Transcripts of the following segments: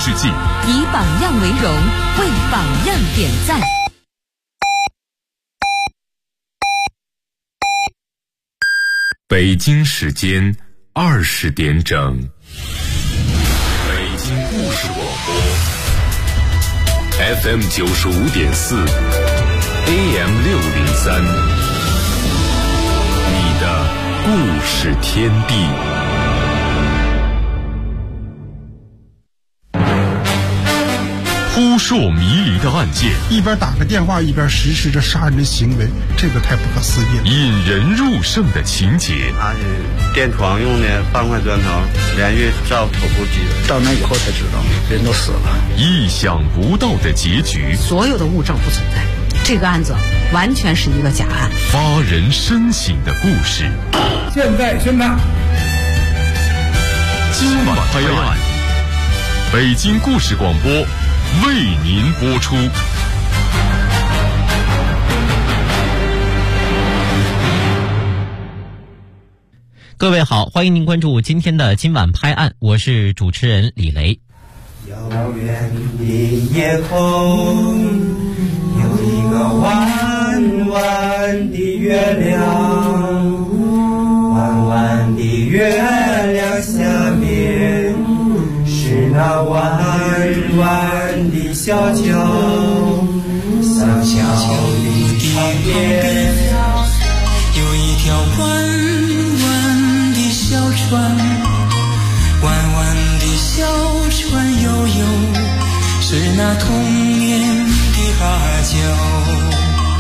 世纪， 以榜样为荣，为榜样点赞。 北京时间20点整，北京故事广播 FM 95.4 AM 603，你的故事天地。扑朔迷离的案件， 一边打个电话一边实施着杀人的行为，这个太不可思议了。 引人入胜的情节， 他是电床用的半块砖头连续照头部击的， 到那以后才知道人都死了。 意想不到的结局， 所有的物证不存在，这个案子完全是一个假案。 发人深省的故事， 现在宣判， 今晚拍案，北京故事广播为您播出。 各位好，欢迎您关注今天的今晚拍案，我是主持人李雷。 遥远的夜空有一个弯弯的月亮，弯弯的月亮下面是那弯弯的小桥，小桥的旁边有一条弯弯的小船，弯弯的小船悠悠，是那童年的阿娇。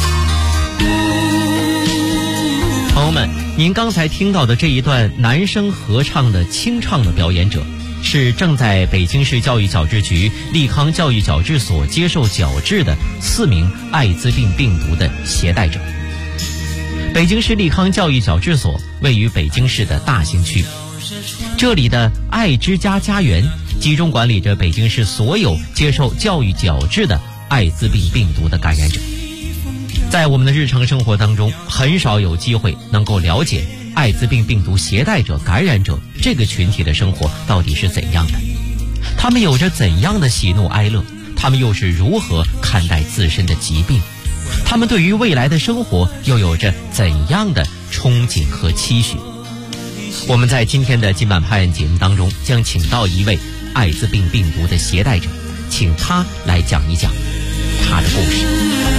朋友们，您刚才听到的这一段男声合唱的清唱的表演者，是正在北京市教育矫治局利康教育矫治所接受矫治的4名艾滋病病毒的携带者。北京市利康教育矫治所位于北京市的大兴区，这里的爱之家家园集中管理着北京市所有接受教育矫治的艾滋病病毒的感染者。在我们的日常生活当中，很少有机会能够了解艾滋病病毒携带者、感染者这个群体的生活到底是怎样的，他们有着怎样的喜怒哀乐，他们又是如何看待自身的疾病，他们对于未来的生活又有着怎样的憧憬和期许。我们在今天的今晚拍案节目当中将请到一位艾滋病病毒的携带者，请他来讲一讲他的故事。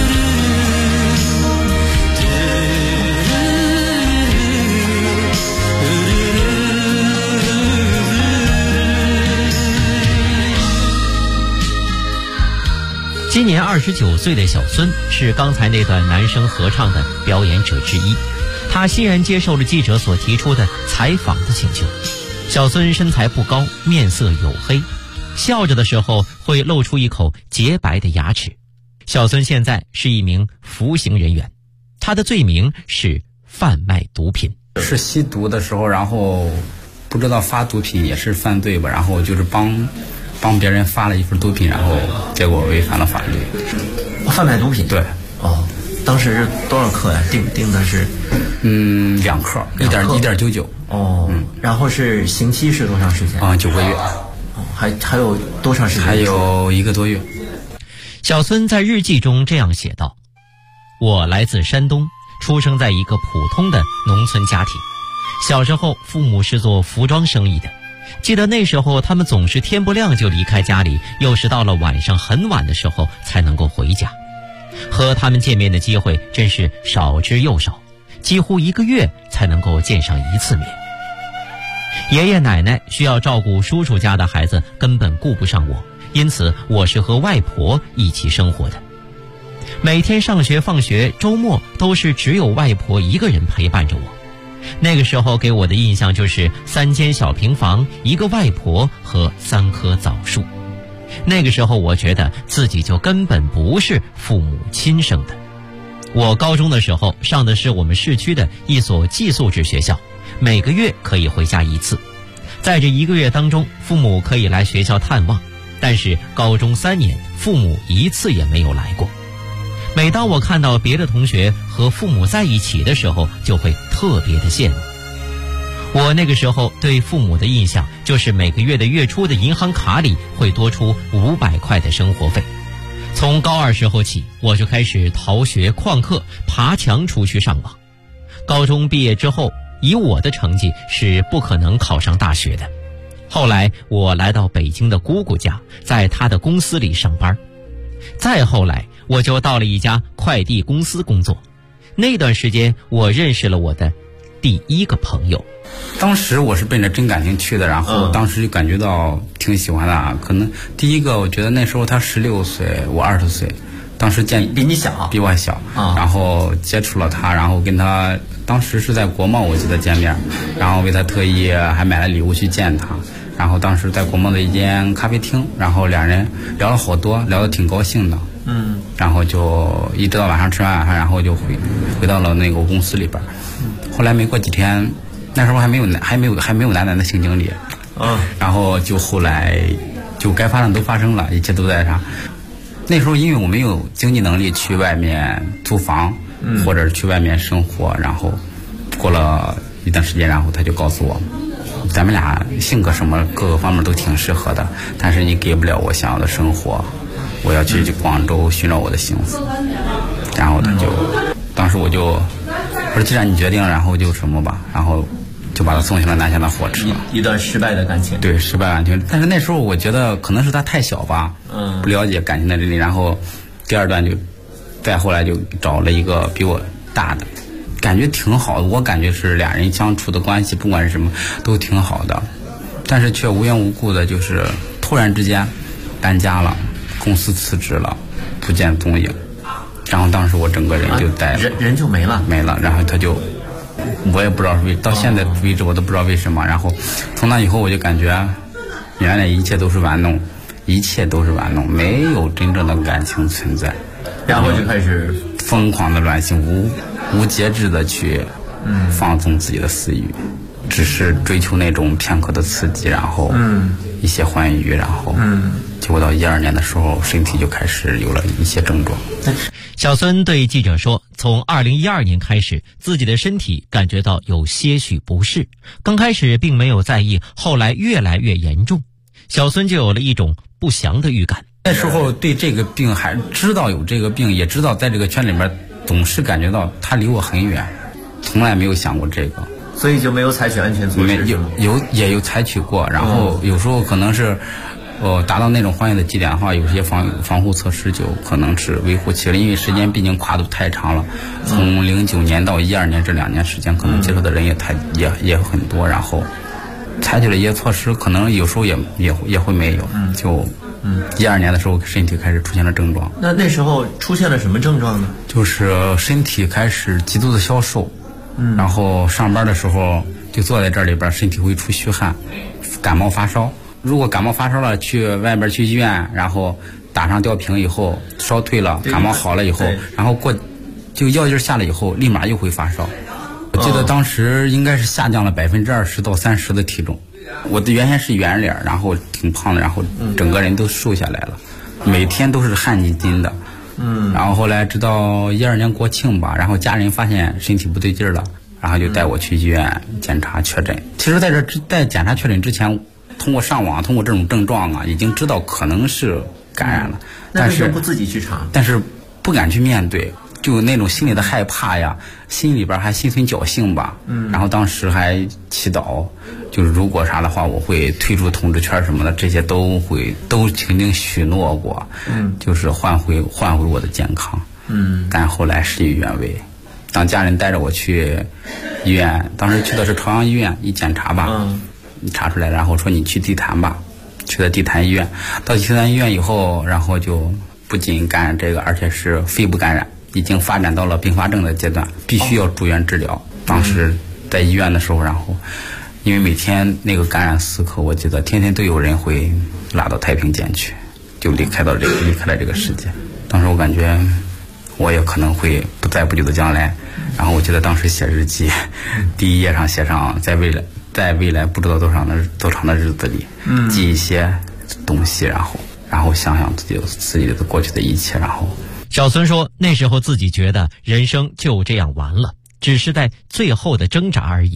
今年29岁的小孙是刚才那段男声合唱的表演者之一，他欣然接受了记者所提出的采访的请求。小孙身材不高，面色黝黑，笑着的时候会露出一口洁白的牙齿。小孙现在是一名服刑人员，他的罪名是贩卖毒品。 是吸毒的时候，然后不知道发毒品也是犯罪吧，然后就是帮别人发了一份毒品，然后结果违反了法律。 贩卖毒品？ 对。 哦，当时是多少克呀？定的是 2克，1.99。 哦，然后是刑期是多长时间 ？9个月。 哦，还有多长时间？ 还有1个多月。 小孙在日记中这样写道：我来自山东，出生在一个普通的农村家庭。小时候父母是做服装生意的，记得那时候他们总是天不亮就离开家里，又是到了晚上很晚的时候才能够回家。和他们见面的机会真是少之又少，几乎1个月才能够见上1次面。爷爷奶奶需要照顾叔叔家的孩子，根本顾不上我，因此我是和外婆一起生活的。每天上学放学，周末都是只有外婆一个人陪伴着我。那个时候给我的印象就是3间小平房，一个外婆和3棵枣树。那个时候我觉得自己就根本不是父母亲生的。我高中的时候上的是我们市区的一所寄宿制学校，每个月可以回家1次。在这1个月当中，父母可以来学校探望，但是高中3年父母1次也没有来过。每当我看到别的同学和父母在一起的时候，就会特别的羡慕。 我那个时候对父母的印象就是每个月的月初的银行卡里会多出500块的生活费。从高2时候起，我就开始逃学旷课，爬墙出去上网。高中毕业之后，以我的成绩是不可能考上大学的。后来我来到北京的姑姑家，在她的公司里上班。再后来我就到了一家快递公司工作。那段时间我认识了我的第一个朋友。 当时我是奔着真感情去的，然后当时就感觉到挺喜欢的。可能第一个我觉得那时候他16岁，我20岁，当时比你小， 比我小，然后接触了他，然后跟他当时是在国贸我记得见面，然后为他特意还买了礼物去见他。然后当时在国贸的一间咖啡厅，然后两人聊了好多，聊得挺高兴的。然后就一直到晚上吃完晚饭，然后就回到了那个公司里边。后来没过几天，那时候还没有男的性经历，然后就后来就该发生都发生了，一切都在啥。那时候因为我没有经济能力去外面租房，或者去外面生活，然后过了一段时间，然后他就告诉我，咱们俩性格什么各个方面都挺适合的，但是你给不了我想要的生活，我要去广州寻找我的幸福。然后他就当时我就说既然你决定了，然后就什么吧，然后就把他送去了南下的火车。 一段失败的感情。 对，失败感情。但是那时候我觉得可能是他太小吧，不了解感情的真理。然后第二段就再后来就找了一个比我大的，感觉挺好的。我感觉是俩人相处的关系不管是什么都挺好的，但是却无缘无故的就是突然之间搬家了，公司辞职了，不见踪影。然后当时我整个人就呆了， 人就没了。 然后他就我也不知道到现在为止我都不知道为什么。然后从那以后我就感觉原来一切都是玩弄，没有真正的感情存在。 然后就开始疯狂的乱性，无节制的去放纵自己的私欲，只是追求那种片刻的刺激，然后一些欢愉，然后结果到12年的时候，身体就开始有了一些症状。 小孙对记者说，从2012年开始，自己的身体感觉到有些许不适，刚开始并没有在意，后来越来越严重，小孙就有了一种不祥的预感。 那时候对这个病还知道有这个病，也知道在这个圈里面总是感觉到他离我很远，从来没有想过这个， 所以就没有采取安全措施。 也有采取过，然后有时候可能是达到那种欢愉的极点的话，有些防护措施就可能是微乎其微，因为时间毕竟跨度太长了，从09年到12年这2年时间，可能接触的人也很多，然后采取了一些措施，可能有时候也会没有，就12年的时候身体开始出现了症状。 那时候出现了什么症状呢？ 就是身体开始极度的消瘦，然后上班的时候就坐在这里边，身体会出虚汗，感冒发烧。如果感冒发烧了，去外边去医院，然后打上吊瓶以后烧退了，感冒好了以后，然后就药劲下来以后，立马又会发烧。我记得当时应该是下降了20%到30%的体重。我的原先是圆脸，然后挺胖的，然后整个人都瘦下来了，每天都是汗津津的。然后后来直到12年国庆吧，然后家人发现身体不对劲了，然后就带我去医院检查确诊。其实在检查确诊之前，通过上网，通过这种症状啊，已经知道可能是感染了，但是不自己去查， 但是不敢去面对，就那种心里的害怕呀，心里边还心存侥幸吧。然后当时还祈祷，就是如果啥的话，我会退出统治圈什么的，这些都曾经许诺过，就是换回我的健康。但后来事与愿违。当家人带着我去医院，当时去的是朝阳医院，一检查吧。查出来，然后说你去地坛吧，去了地坛医院。到地坛医院以后，然后就不仅感染这个，而且是肺部感染，已经发展到了并发症的阶段，必须要住院治疗。当时在医院的时候，然后因为每天那个感染4克，我记得天天都有人会拉到太平间去，就离开了这个世界。当时我感觉我也可能会不在不久的将来，然后我记得当时写日记，第一页上写上在未来不知道多长的日子里，记一些东西，然后想想自己的过去的一切。然后小孙说，那时候自己觉得人生就这样完了，只是在最后的挣扎而已。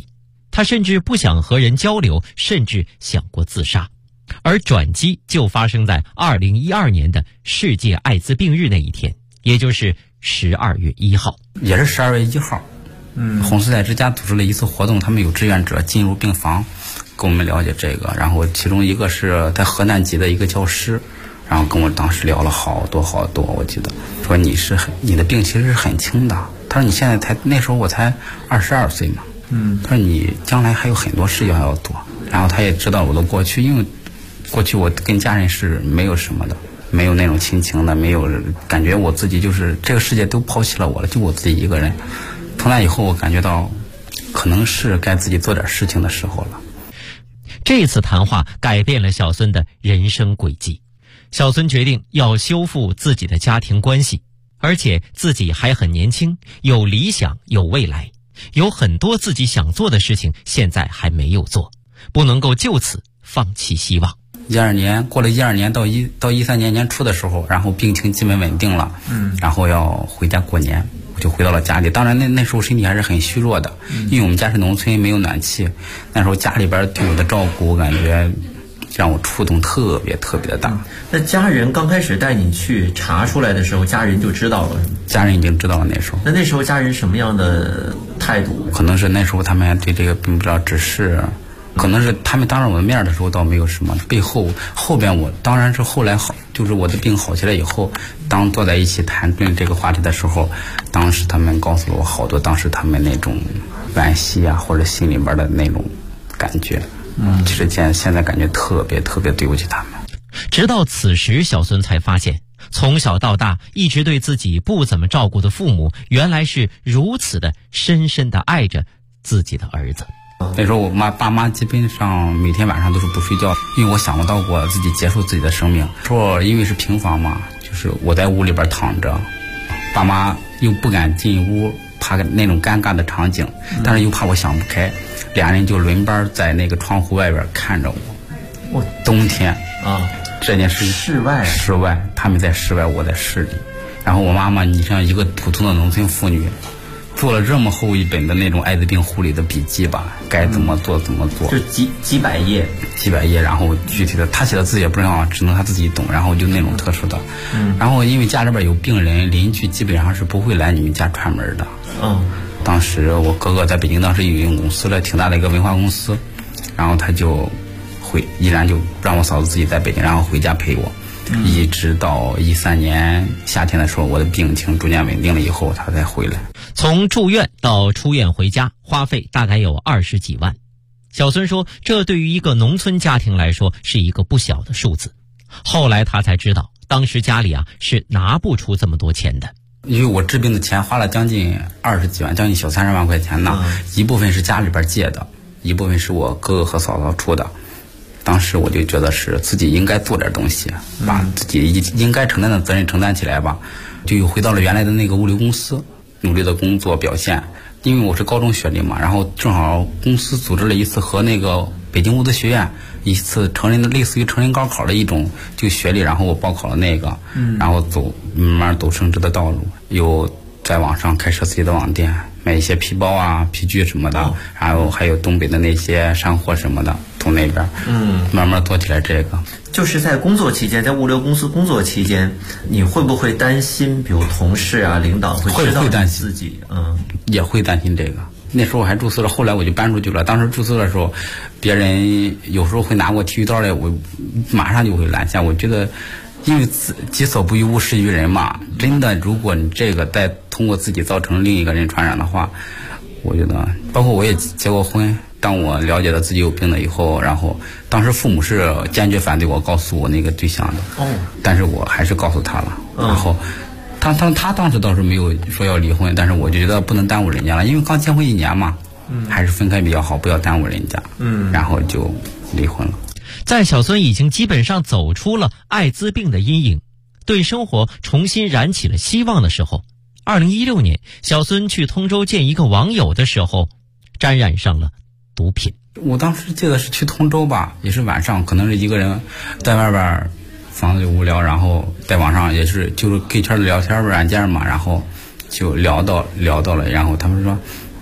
他甚至不想和人交流，甚至想过自杀。而转机就发生在2012年的世界艾滋病日那一天，也就是12月1号， 也是12月1号。红丝带之家组织了一次活动，他们有志愿者进入病房，跟我们了解这个。然后其中一个是在河南籍的一个教师，然后跟我当时聊了好多，我记得说你的病其实是很轻的。他说你现在那时候我才22岁嘛，他说你将来还有很多事情要做。然后他也知道我的过去，因为过去我跟家人是没有什么的，没有那种亲情的，没有感觉我自己就是这个世界都抛弃了我了，就我自己一个人。从那以后我感觉到可能是该自己做点事情的时候了。 这次谈话改变了小孙的人生轨迹，小孙决定要修复自己的家庭关系，而且自己还很年轻，有理想，有未来，有很多自己想做的事情现在还没有做，不能够就此放弃希望。 过了12年到13年年初的时候，然后病情基本稳定了，然后要回家过年，我就回到了家里。当然那时候身体还是很虚弱的，因为我们家是农村，没有暖气。那时候家里边对我的照顾，我感觉让我触动特别的大。 那家人刚开始带你去查出来的时候，家人就知道了？ 家人已经知道了。那时候家人什么样的态度？ 可能是那时候他们对这个并不知道，只是可能是他们当着我的面的时候倒没有什么，背后边我当然是后来好，就是我的病好起来以后，当坐在一起谈论这个话题的时候，当时他们告诉了我好多当时他们那种惋惜啊，或者心里边的那种感觉。其实现在感觉特别对不起他们。 直到此时，小孙才发现，从小到大一直对自己不怎么照顾的父母，原来是如此的深深的爱着自己的儿子。 那时候我爸妈基本上每天晚上都是不睡觉，因为我想不到过自己结束自己的生命。说因为是平房嘛，就是我在屋里边躺着，爸妈又不敢进屋，怕那种尴尬的场景，但是又怕我想不开，俩人就轮班在那个窗户外边看着我。冬天这件事室外， 他们在室外，我在室里。然后我妈妈，你像一个普通的农村妇女，做了这么厚一本的那种艾滋病护理的笔记吧，该怎么做， 就几百页， 然后具体的他写的字也不知道，只能他自己懂，然后就那种特殊的。然后因为家里边有病人，邻居基本上是不会来你们家串门的。当时我哥哥在北京，当时有一个公司了，挺大的一个文化公司，然后他就依然就让我嫂子自己在北京，然后回家陪我，一直到13年夏天的时候，我的病情逐渐稳定了以后，他才回来。 从住院到出院回家，花费大概有20几万。小孙说，这对于一个农村家庭来说是一个不小的数字。后来他才知道，当时家里是拿不出这么多钱的。 因为我治病的钱花了将近20几万，将近小30万块钱呢。一部分是家里边借的，一部分是我哥哥和嫂嫂出的。当时我就觉得是自己应该做点东西，把自己应该承担的责任承担起来吧。就又回到了原来的那个物流公司，努力的工作表现。因为我是高中学历嘛，然后正好公司组织了一次和那个北京物资学院一次成人的类似于成人高考的一种就学历，然后我报考了那个，然后慢慢走升职的道路，又在网上开设自己的网店，卖一些皮包啊、皮具什么的，然后还有东北的那些山货什么的，从那边慢慢做起来这个。 就是在工作期间，在物流公司工作期间，你会不会担心，比如同事啊、领导会知道你自己？ 也会担心这个。那时候我还住宿舍，后来我就搬出去了。当时住宿舍的时候，别人有时候会拿过剃须刀来，我马上就会拦下。我觉得，因为己所不欲，勿施于人嘛。真的，如果你这个再通过自己造成另一个人传染的话，我觉得，包括我也结过婚。当我了解到自己有病了以后，然后当时父母是坚决反对我告诉我那个对象的。但是我还是告诉他了。然后他当时倒是没有说要离婚，但是我就觉得不能耽误人家了，因为刚结婚1年嘛，还是分开比较好，不要耽误人家。然后就离婚了。 在小孙已经基本上走出了艾滋病的阴影，对生活重新燃起了希望的时候，2016年，小孙去通州见一个网友的时候，沾染上了毒品。 我当时记得是去通州吧，也是晚上，可能是一个人在外边房子里无聊，然后在网上也是就是 Q 圈的聊天软件嘛，然后就聊到了，然后他们说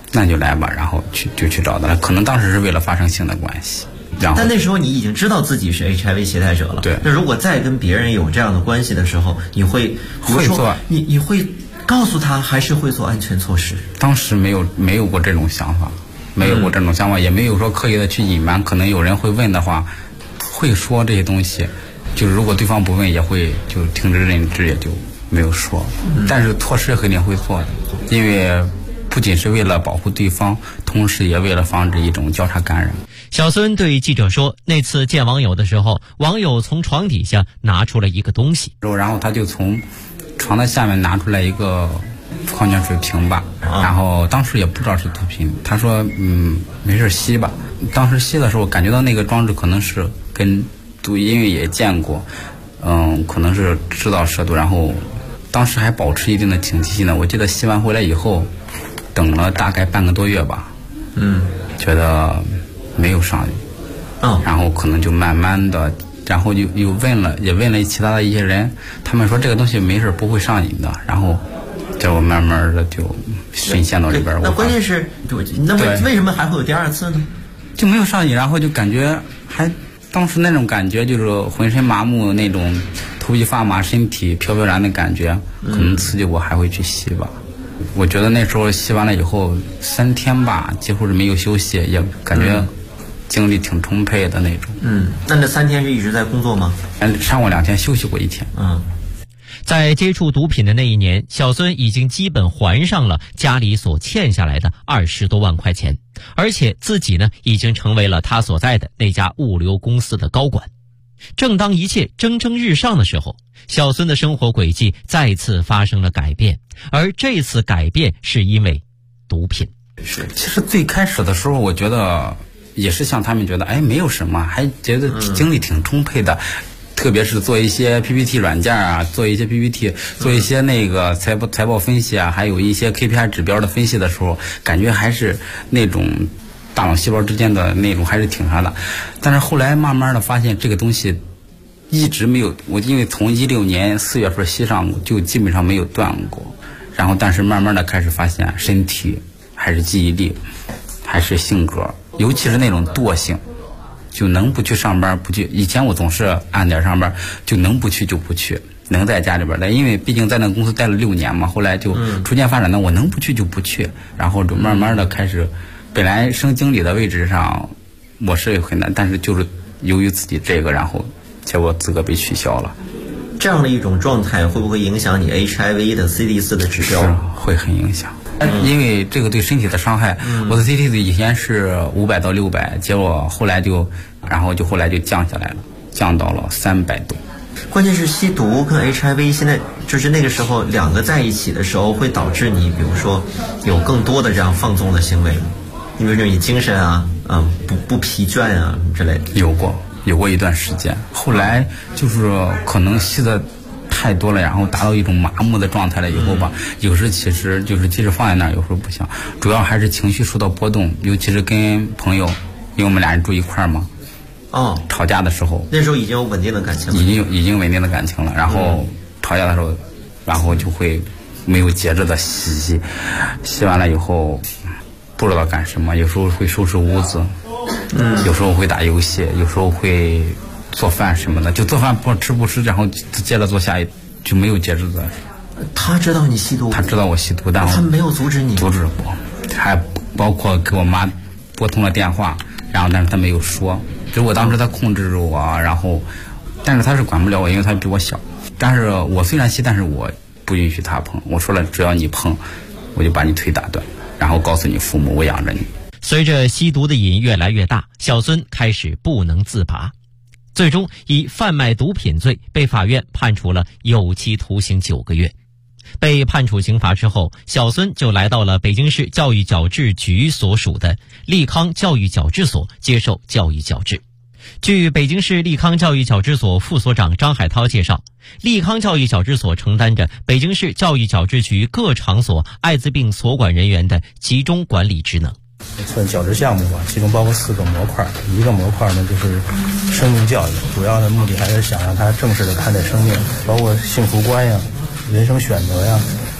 那就来吧，然后就去找他了。可能当时是为了发生性的关系，然后但那时候你已经知道自己是 HIV 携带者了。 对。 那如果再跟别人有这样的关系的时候，你会比如说你会告诉他，还是会做安全措施？ 当时没有过这种想法，也没有说刻意的去隐瞒。可能有人会问的话，会说这些东西，就是如果对方不问，也会就听之任之，也就没有说。但是措施肯定会做的，因为不仅是为了保护对方，同时也为了防止一种交叉感染。 小孙对记者说，那次见网友的时候，网友从床底下拿出了一个东西， 然后他就从床的下面拿出来一个矿泉水瓶吧，然后当时也不知道是毒品，他说没事吸吧。当时吸的时候感觉到那个装置可能是跟毒，因为也见过，可能是知道涉毒，然后当时还保持一定的警惕性的。我记得吸完回来以后，等了大概半个多月吧，觉得没有上瘾，然后可能就慢慢的，然后又问了其他的一些人，他们说这个东西没事不会上瘾的，然后叫我慢慢的就深陷到里边。 那关键是，那为什么还会有第二次呢？ 就没有上瘾，然后就感觉当时那种感觉就是浑身麻木，那种头皮发麻，身体飘飘然的感觉，可能刺激我还会去吸吧。我觉得那时候吸完了以后3天吧，几乎是没有休息，也感觉精力挺充沛的那种。 那3天是一直在工作吗？ 上过2天，休息过1天。 在接触毒品的那一年，小孙已经基本还上了家里所欠下来的20多万块钱，而且自己呢已经成为了他所在的那家物流公司的高管。正当一切蒸蒸日上的时候，小孙的生活轨迹再次发生了改变，而这次改变是因为毒品。 其实最开始的时候，我觉得也是像他们觉得，没有什么，还觉得精力挺充沛的。特别是做一些 PPT 软件啊，做一些 PPT， 做一些那个财报分析啊，还有一些 KPI 指标的分析的时候，感觉还是那种大脑细胞之间的那种还是挺啥的。但是后来慢慢的发现这个东西一直没有，我因为从16年4月份吸上就基本上没有断过，然后但是慢慢的开始发现身体还是记忆力还是性格，尤其是那种惰性，就能不去上班不去。以前我总是按点上班，就能不去就不去，能在家里边待，因为毕竟在那个公司待了6年嘛，后来就逐渐发展的我能不去就不去，然后就慢慢的开始，本来升经理的位置上我是很难，但是就是由于自己这个，然后结果资格被取消了。 这样的一种状态会不会影响你 HIV 的 CD4 的指标？ 是会很影响。因为这个对身体的伤害，我的 CD4 以前是500到600，结果后来就降下来了，降到了300多。 关键是吸毒跟 HIV 现在就是那个时候2个在一起的时候，会导致你比如说有更多的这样放纵的行为，你比如说你精神啊，不疲倦啊之类的。有过一段时间，后来就是可能吸的太多了，然后达到一种麻木的状态了以后吧，有时其实即使放在那儿，有时候不行，主要还是情绪受到波动，尤其是跟朋友，因为我们俩人住一块儿嘛，吵架的时候， 那时候已经有稳定的感情了， 已经稳定的感情了，然后吵架的时候，然后就会没有节制的吸完了以后不知道干什么，有时候会收拾屋子，有时候会打游戏，有时候会做饭什么的，就做饭不吃，然后接着做下一，就没有节制的。 他知道你吸毒？他知道我吸毒，但他没有阻止你。 阻止过，还包括给我妈拨通了电话，然后但是他没有说，只不过当时他控制着我，然后，但是他是管不了我，因为他比我小。但是我虽然吸，但是我不允许他碰。我说了，只要你碰，我就把你腿打断，然后告诉你父母我养着你。 随着吸毒的瘾越来越大，小孙开始不能自拔，最终以贩卖毒品罪被法院判处了有期徒刑9个月。被判处刑罚之后，小孙就来到了北京市教育矫治局所属的利康教育矫治所接受教育矫治。据北京市利康教育矫治所副所长张海涛介绍，利康教育矫治所承担着北京市教育矫治局各场所艾滋病所管人员的集中管理职能。 算矫治项目吧，其中包括4个模块，一个模块呢就是生命教育，主要的目的还是想让他正式的看待生命，包括幸福观呀、人生选择呀、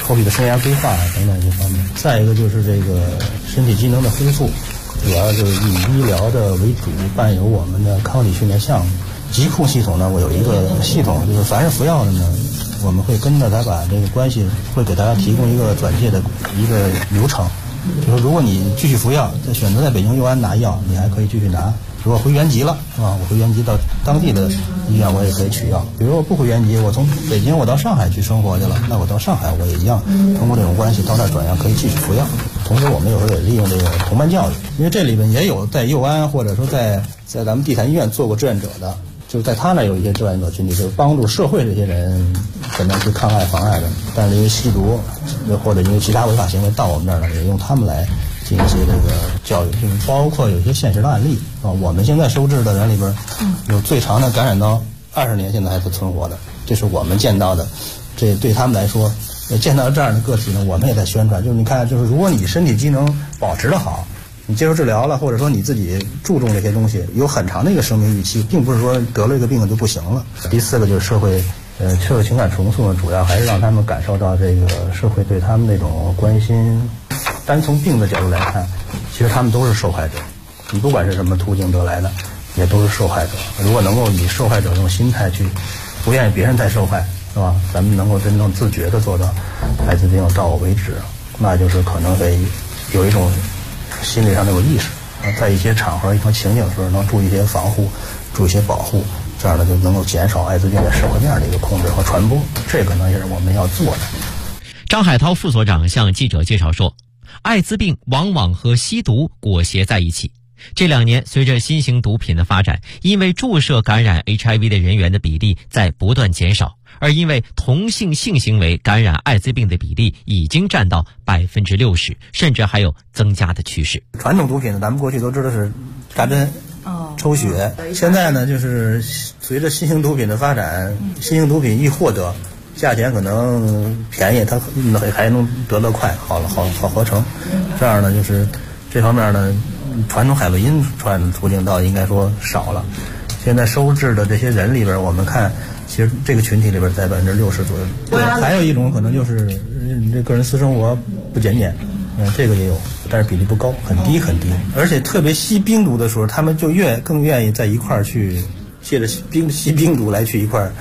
后续的生涯规划等等一些方面。再一个就是这个身体机能的恢复，主要就是以医疗的为主，伴有我们的康体训练项目。疾控系统呢，我有一个系统，就是凡是服药的呢，我们会跟着他把这个关系，会给大家提供一个转介的一个流程。就是如果你继续服药，选择在北京佑安拿药，你还可以继续拿。如果回原籍了，是吧？我回原籍到当地的医院，我也可以取药。比如我不回原籍，我从北京我到上海去生活去了，那我到上海我也一样通过这种关系到那儿转药，可以继续服药。同时我们有时候也利用这个同伴教育，因为这里面也有在佑安或者说在咱们地坛医院做过志愿者的。就是在他那有一些志愿者群体，就是帮助社会这些人怎么去抗害妨碍的，但是因为吸毒或者因为其他违法行为到我们这儿呢，也用他们来进行一些这个教育，就是包括有一些现实的案例啊。我们现在收治的人里边，有最长的感染到20年，现在还是存活的，这是我们见到的。这对他们来说，见到这样的个体呢，我们也在宣传，就是你看，就是如果你身体机能保持得好。你接受治疗了，或者说你自己注重这些东西，有很长的一个生命预期，并不是说得了这个病就不行了。第四个就是社会情感重塑呢，主要还是让他们感受到这个社会对他们那种关心。单从病的角度来看，其实他们都是受害者，你不管是什么途径得来的，也都是受害者。如果能够以受害者这种心态去，不愿意别人再受害，是吧？咱们能够真正自觉的做到艾滋病到我为止，那就是可能会有一种心理上的有意识，在一些场合、一种情景时候能注意一些防护，注意一些保护，这样呢就能够减少艾滋病在社会面的一个控制和传播。这个呢也是我们要做的。 张海涛副所长向记者介绍说，艾滋病往往和吸毒裹挟在一起。这2年，随着新型毒品的发展，因为注射感染 HIV 的人员的比例在不断减少，而因为同性性行为感染艾滋病的比例已经占到60%，甚至还有增加的趋势。 传统毒品呢，咱们过去都知道是扎针、抽血，现在呢就是随着新型毒品的发展，新型毒品一获得，价钱可能便宜，它还能得得快，好合成。这样呢，就是这方面呢，传统海洛因传的途径倒应该说少了。现在收治的这些人里边，我们看，其实这个群体里边在60%左右。对，还有一种可能就是你这个人私生活不检点，这个也有，但是比例不高，很低很低。而且特别吸冰毒的时候，他们就更愿意在一块儿去借着吸冰毒来去一块儿。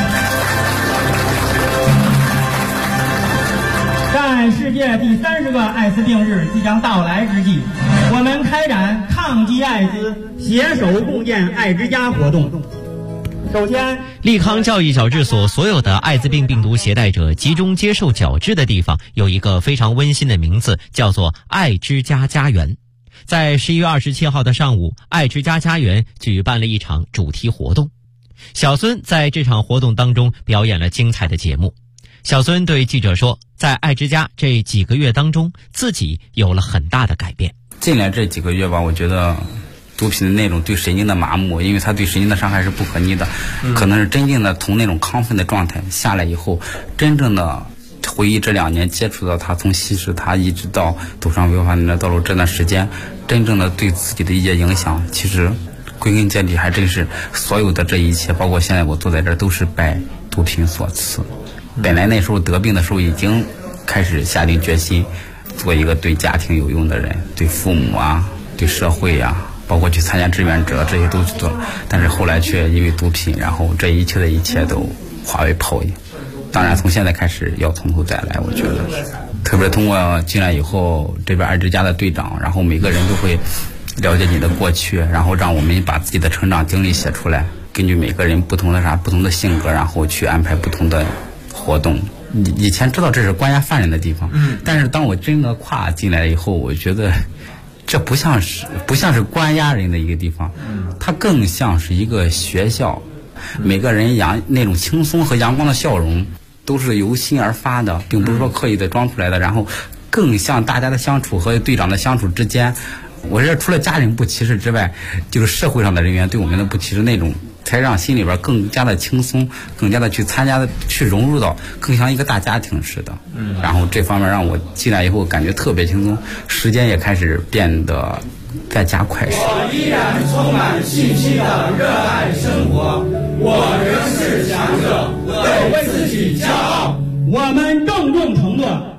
在世界第30个艾滋病日即将到来之际，我们开展抗击艾滋、携手共建爱之家活动。首先， 利康教育矫治所所有的艾滋病病毒携带者集中接受矫治的地方有一个非常温馨的名字，叫做爱之家家园。在11月27号的上午，爱之家家园举办了一场主题活动。小孙在这场活动当中表演了精彩的节目。小孙对记者说，在爱之家这几个月当中，自己有了很大的改变。 进来这几个月吧，我觉得毒品的那种对神经的麻木，因为它对神经的伤害是不可逆的，可能是真正的从那种亢奋的状态下来以后，真正的回忆这2年接触到它，从吸食它一直到走上违法的道路这段时间，真正的对自己的一些影响，其实归根结底还真是所有的这一切，包括现在我坐在这儿，都是拜毒品所赐。本来那时候得病的时候已经开始下定决心做一个对家庭有用的人，对父母啊，对社会啊，包括去参加志愿者，这些都去做，但是后来却因为毒品，然后这一切的一切都化为泡影。当然从现在开始要从头再来，我觉得特别通过进来以后，这边爱之家的队长，然后每个人都会了解你的过去，然后让我们把自己的成长经历写出来，根据每个人不同的性格，然后去安排不同的活动。以前知道这是关押犯人的地方，但是当我真的跨进来以后，我觉得这不像是关押人的一个地方，它更像是一个学校。每个人那种轻松和阳光的笑容都是由心而发的，并不是说刻意的装出来的。然后更像大家的相处和队长的相处之间，我觉得除了家人不歧视之外，就是社会上的人员对我们的不歧视，那种才让心里边更加的轻松，更加的去参加的去融入到更像一个大家庭似的。然后这方面让我进来以后感觉特别轻松，时间也开始变得在加快。 我依然充满信心的热爱生活，我仍是强者，为自己骄傲。 我们郑重承诺，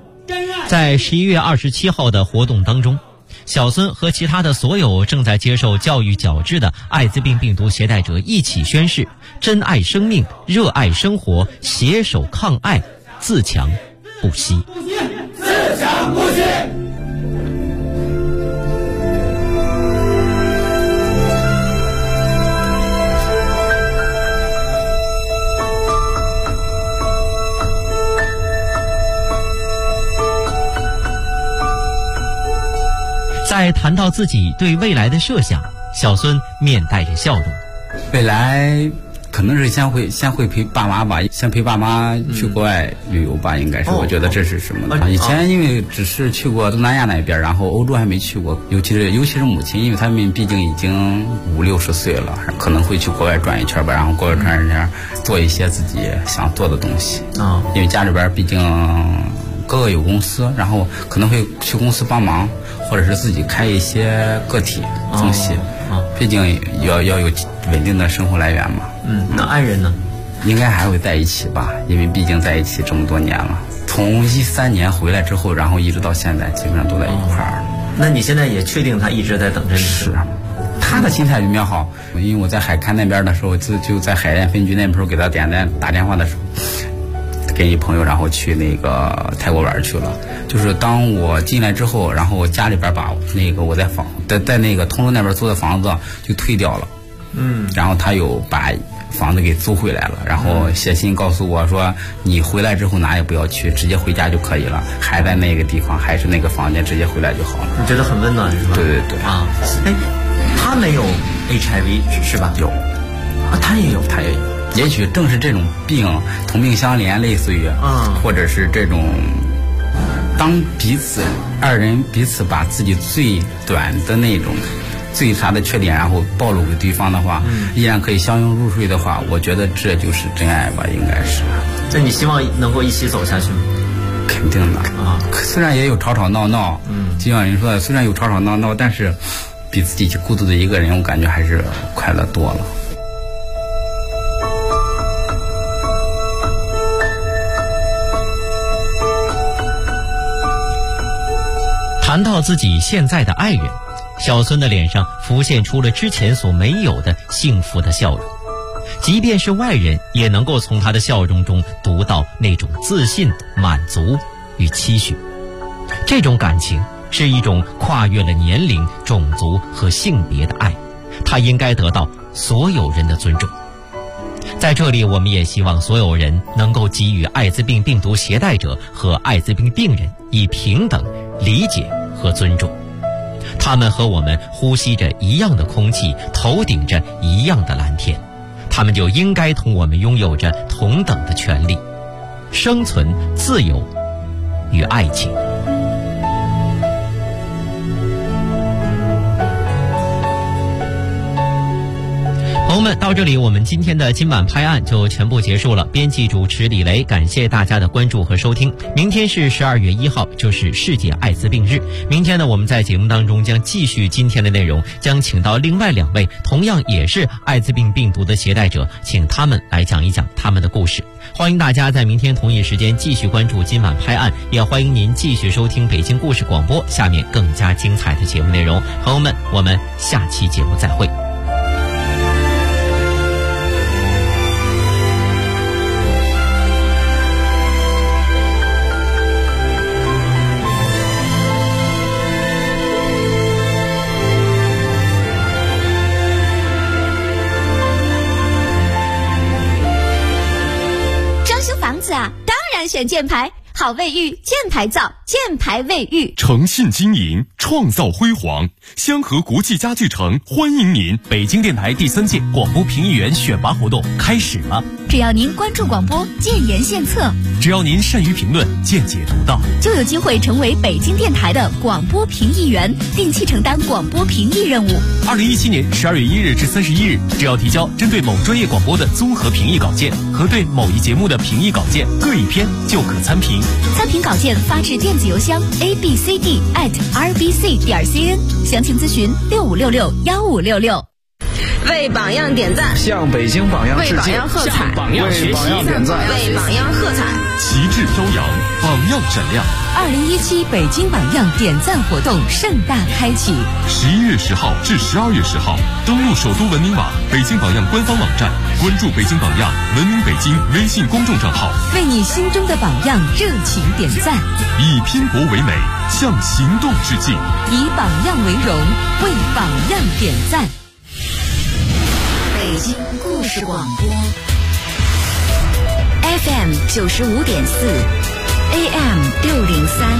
在11月27号的活动当中，小孙和其他的所有正在接受教育矫治的艾滋病病毒携带者一起宣誓：珍爱生命，热爱生活，携手抗艾，自强不息。 自强不息。 在谈到自己对未来的设想，小孙面带着笑容。 未来可能是先会陪爸妈吧，先陪爸妈去国外旅游吧，应该是。我觉得这是什么呢？以前因为只是去过东南亚那边，然后欧洲还没去过，尤其是母亲，因为他们毕竟已经50、60岁了，可能会去国外转一圈吧，然后国外转一圈，做一些自己想做的东西。因为家里边毕竟哥哥有公司，然后可能会去公司帮忙，或者是自己开一些个体东西。毕竟要有稳定的生活来源嘛。 那爱人呢？ 应该还会在一起吧，因为毕竟在一起这么多年了。从13年回来之后，然后一直到现在，基本上都在一块儿。 那你现在也确定他一直在等着你？ 是，他的心态比较好。因为我在海看那边的时候，就在海淀分局那边时候给他打电话的时候，给你朋友，然后去那个泰国玩去了。就是当我进来之后，然后我家里边把那个我在那个通州那边租的房子就退掉了。然后他有把房子给租回来了，然后写信告诉我说，你回来之后哪也不要去，直接回家就可以了，还在那个地方，还是那个房间，直接回来就好了。 你觉得很温暖是吧？ 对啊。 他没有 HIV 是吧？ 有他也有。 也许正是这种病同病相怜，类似于或者是这种当二人彼此把自己最短的那种最差的缺点然后暴露给对方的话，依然可以相拥入睡的话，我觉得这就是真爱吧，应该是。 那你希望能够一起走下去吗？ 肯定的虽然也有吵吵闹闹，就像人说的，虽然有吵吵闹闹，但是比自己孤独的一个人，我感觉还是快乐多了。 谈到自己现在的爱人，小孙的脸上浮现出了之前所没有的幸福的笑容，即便是外人也能够从他的笑容中读到那种自信、满足与期许。这种感情是一种跨越了年龄、种族和性别的爱，它应该得到所有人的尊重。在这里，我们也希望所有人能够给予艾滋病病毒携带者和艾滋病病人以平等、理解和尊重。他们和我们呼吸着一样的空气，头顶着一样的蓝天，他们就应该同我们拥有着同等的权利、生存、自由与爱情。朋友们，到这里我们今天的今晚拍案就全部结束了。编辑主持李雷，感谢大家的关注和收听。明天是12月1号，就是世界艾滋病日。明天呢，我们在节目当中将继续今天的内容，将请到另外2位同样也是艾滋病病毒的携带者，请他们来讲一讲他们的故事。欢迎大家在明天同一时间继续关注今晚拍案，也欢迎您继续收听北京故事广播下面更加精彩的节目内容。朋友们，我们下期节目再会。 当然选箭牌，好卫浴，箭牌造，箭牌卫浴， 诚信经营，创造辉煌。香河国际家具城欢迎您！ 北京电台第3届广播评议员选拔活动开始了。 只要您关注广播，建言献策； 只要您善于评论，见解独到， 就有机会成为北京电台的广播评议员，定期承担广播评议任务。 2017年12月1日至31日，只要提交针对某专业广播的综合评议稿件和对某一节目的评议稿件各1篇，就可参评。 参评稿件发至电子邮箱 abcd@rbc.cn，详情咨询65661566。 为榜样点赞， 向北京榜样致敬， 为榜样喝彩， 向榜样学习，点赞， 为榜样喝彩， 旗帜飘扬，榜样闪亮。 2017北京榜样点赞活动盛大开启 ，11月10号至12月10号，登录首都文明网、北京榜样官方网站，关注北京榜样、文明北京微信公众账号， 为你心中的榜样热情点赞， 以拼搏为美，向行动致敬， 以榜样为荣，为榜样点赞。 北京故事广播 FM 95.4 AM 603，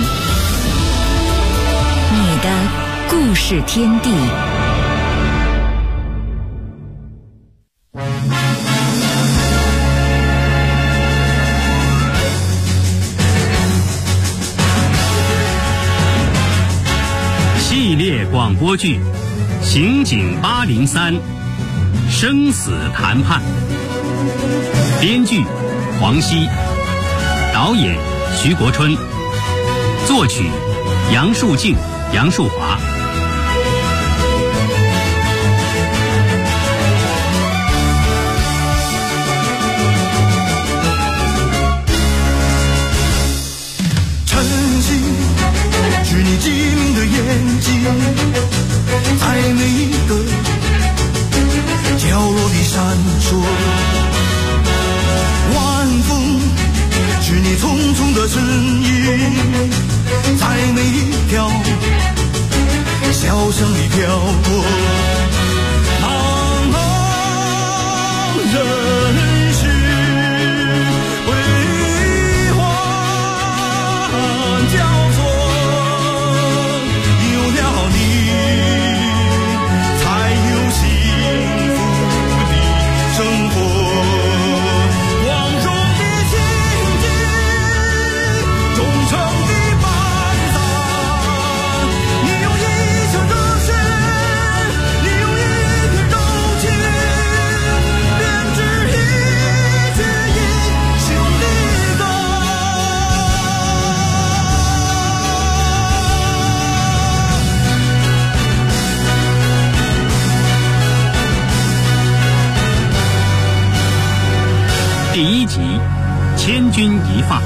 你的故事天地。 系列广播剧《刑警803》，生死谈判。编剧黄熙，导演徐国春，作曲杨树静、杨树华。 晨曦是你机灵的眼睛，在每一个角落里闪烁。晚风是你匆匆的身影，在每一条小巷里飘过。茫茫人世辉煌交错，有了你才有幸福的生活。光荣的情景，忠诚的伴咱，你用一腔热血，你用一片柔情，编织一曲英雄的歌。 第1集，千钧一发。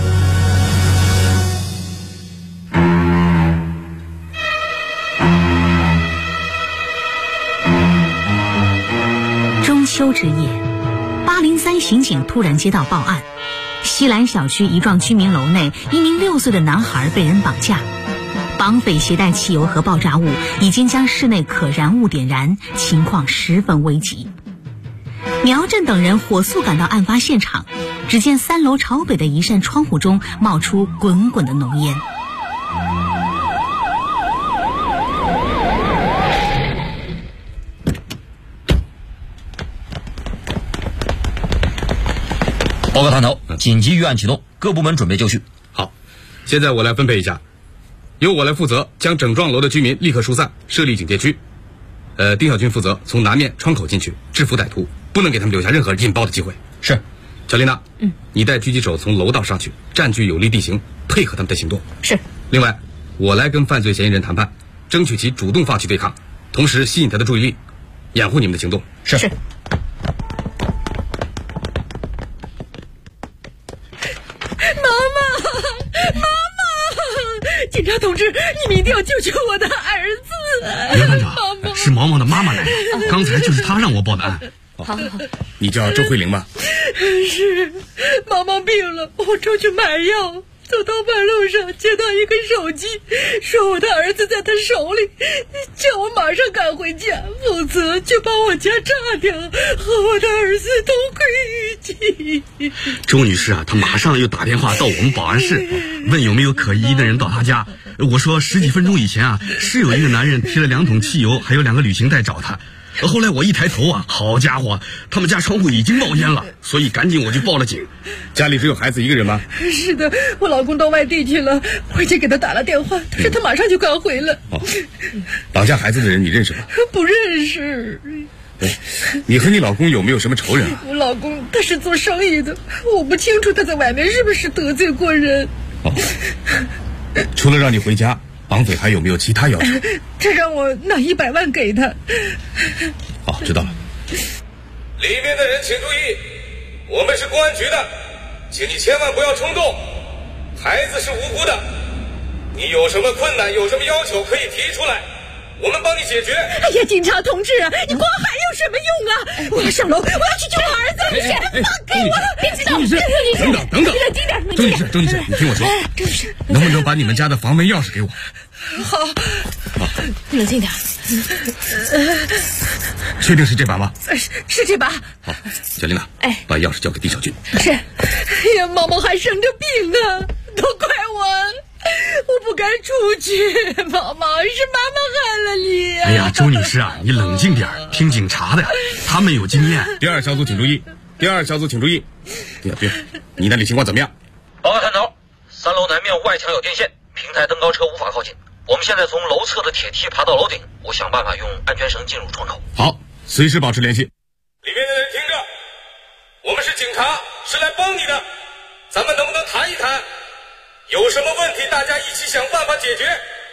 中秋之夜，803刑警突然接到报案，西兰小区一幢居民楼内，一名6岁的男孩被人绑架，绑匪携带汽油和爆炸物，已经将室内可燃物点燃，情况十分危急。苗振等人火速赶到案发现场，只见3楼朝北的一扇窗户中冒出滚滚的浓烟。 报告探头，紧急预案启动，各部门准备就绪。 好，现在我来分配一下，由我来负责将整幢楼的居民立刻疏散，设立警戒区。丁小军负责从南面窗口进去，制服歹徒，不能给他们留下任何引爆的机会。 是。 小丽娜，你带狙击手从楼道上去，占据有利地形，配合他们的行动。 是。 另外，我来跟犯罪嫌疑人谈判，争取其主动放弃对抗，同时吸引他的注意力，掩护你们的行动。 是。 警察同志，你们一定要救救我的儿子！ 刘班长，是毛毛的妈妈来了，刚才就是她让我报的案。 好， 你叫周慧玲吧？ 是，毛毛病了，我出去买药，走到半路上接到一个手机，说我的儿子在他手里，叫我马上赶回家，否则就把我家炸掉，和我的儿子同归于尽。 周女士啊，她马上又打电话到我们保安室，问有没有可疑的人到她家。我说10几分钟以前啊，是有一个男人提了2桶汽油，还有2个旅行袋找他。后来我一抬头啊，好家伙，他们家窗户已经冒烟了，所以赶紧我就报了警。 家里只有孩子一个人吗？ 是的，我老公到外地去了，我已经给他打了电话，他说他马上就赶回了。 绑架孩子的人你认识吗？ 不认识。 你和你老公有没有什么仇人啊？ 我老公他是做生意的，我不清楚他在外面是不是得罪过人。 除了让你回家，绑匪还有没有其他要求？ 这让我拿100万给他。 好，知道了。 里面的人请注意，我们是公安局的，请你千万不要冲动，孩子是无辜的，你有什么困难有什么要求可以提出来，我们帮你解决。 哎呀，警察同志，你光喊有什么用啊？我要上楼，我要去救我儿子，你先放开我！别激动， 周女士，等等， 冷静点， 周女士，你听我说，能不能把你们家的房门钥匙给我？ 好，冷静点。 确定是这把吗？ 是这把。 好，小琳娜，把钥匙交给丁小军。 是。哎呀，毛毛还生着病呢，都怪我不该出去。毛毛，是妈妈害了你。 哎呀，周女士啊，你冷静点，听警察的呀，他们有经验。 第二小组请注意，丁小军，你那里情况怎么样？ 报告探头，3楼南面外墙有电线，平台登高车无法靠近。我们现在从楼侧的铁梯爬到楼顶，我想办法用安全绳进入窗口。 好，随时保持联系。里面的人听着，我们是警察，是来帮你的，咱们能不能谈一谈？有什么问题大家一起想办法解决。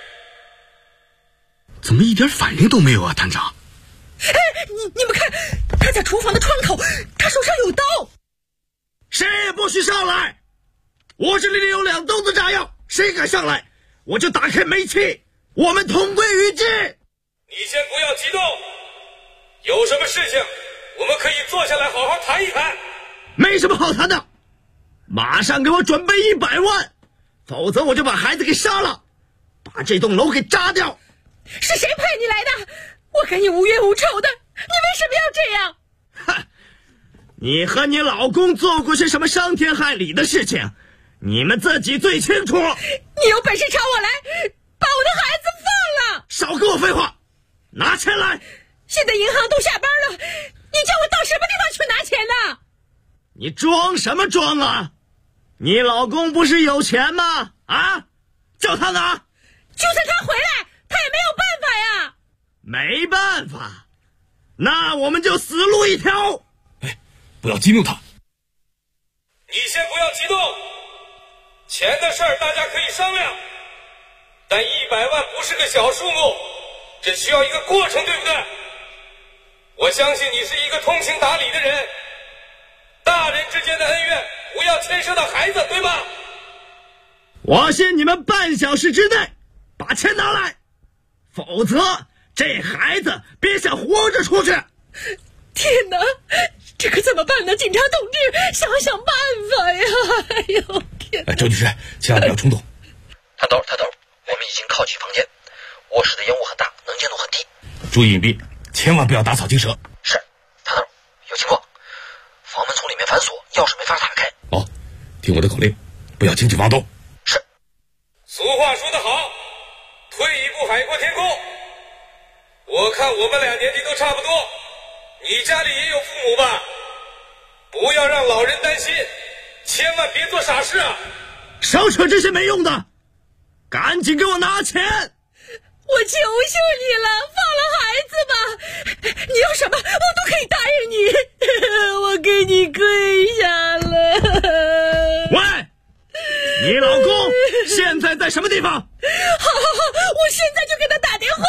怎么一点反应都没有啊，探长？ 哎，你们看，他在厨房的窗口，他手上有刀。 谁也不许上来！我这里有2兜子炸药，谁敢上来，我就打开煤气，我们同归于尽。 你先不要激动，有什么事情我们可以坐下来好好谈一谈。 没什么好谈的，马上给我准备100万，否则我就把孩子给杀了，把这栋楼给炸掉。 是谁派你来的？我跟你无冤无仇的，你为什么要这样？ 哼，你和你老公做过些什么伤天害理的事情，你们自己最清楚。 你有本事朝我来，把我的孩子放了！ 少跟我废话，拿钱来！ 现在银行都下班了，你叫我到什么地方去拿钱呢？ 你装什么装啊？你老公不是有钱吗？啊，叫他拿。 就算他回来，他也没有办法呀。 没办法，那我们就死路一条。 不要激怒他。你先不要激动，钱的事儿大家可以商量，但100万不是个小数目，这需要一个过程，对不对？我相信你是一个通情达理的人，大人之间的恩怨不要牵涉到孩子，对吧？ 我信你们半小时之内把钱拿来，否则这孩子别想活着出去。 天哪，这可怎么办呢？警察同志，想想办法呀！哎呦天哪！ 周女士，千万不要冲动。 探头，我们已经靠近房间，卧室的烟雾很大，能见度很低， 注意隐蔽，千万不要打草惊蛇。 是，探头，有情况，房门从里面反锁，钥匙没法打开。 好，听我的口令，不要轻举妄动。 是。 俗话说得好，退一步海阔天空。我看我们俩年纪都差不多，你家里也有父母吧？不要让老人担心，千万别做傻事啊！ 少扯这些没用的，赶紧给我拿钱！ 我求求你了，放了孩子吧！你要什么，我都可以答应你。我给你跪下了。 喂，你老公现在在什么地方？好， 我现在就给他打电话。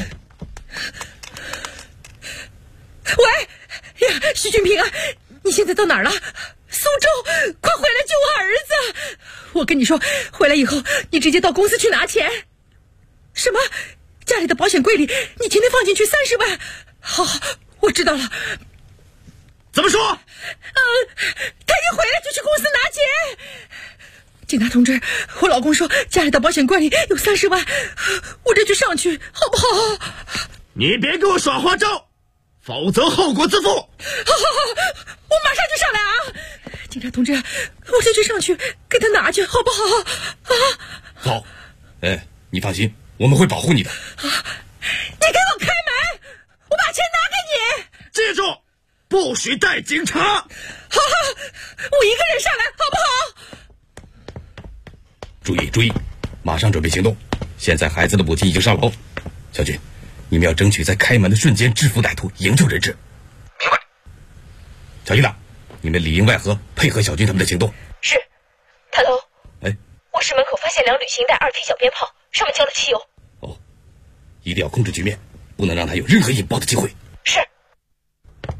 喂，呀，徐俊平啊，你现在到哪儿了？苏州，快回来救我儿子！我跟你说，回来以后你直接到公司去拿钱。什么？家里的保险柜里你今天放进去30万？好，我知道了。 怎么说？ 他一回来就去公司拿钱。警察同志，我老公说家里的保险柜里有30万，我这就上去，好不好？ 你别给我耍花招，否则后果自负。好， 我马上就上来啊！警察同志，我这就上去给他拿去，好不好？啊， 好，你放心，我们会保护你的。 你给我开门，我把钱拿给你。 记住，不许带警察。好， 我一个人上来，好不好？ 注意，马上准备行动。现在孩子的母亲已经上楼，小军，你们要争取在开门的瞬间制服歹徒，营救人质。 明白。 小军长，你们里应外合，配合小军他们的行动。 是。探头。卧室门口发现2履行带2T 小鞭炮，上面浇了汽油。 一定要控制局面，不能让他有任何引爆的机会。 是。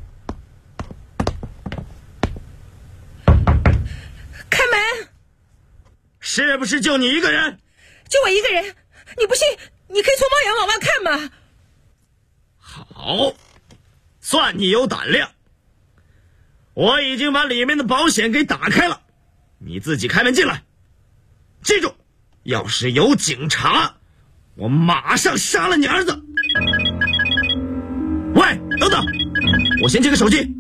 是不是就你一个人？ 就我一个人？你不信，你可以从猫眼往外看嘛。 好，算你有胆量。我已经把里面的保险给打开了，你自己开门进来。记住，要是有警察，我马上杀了你儿子。喂，等等，我先接个手机。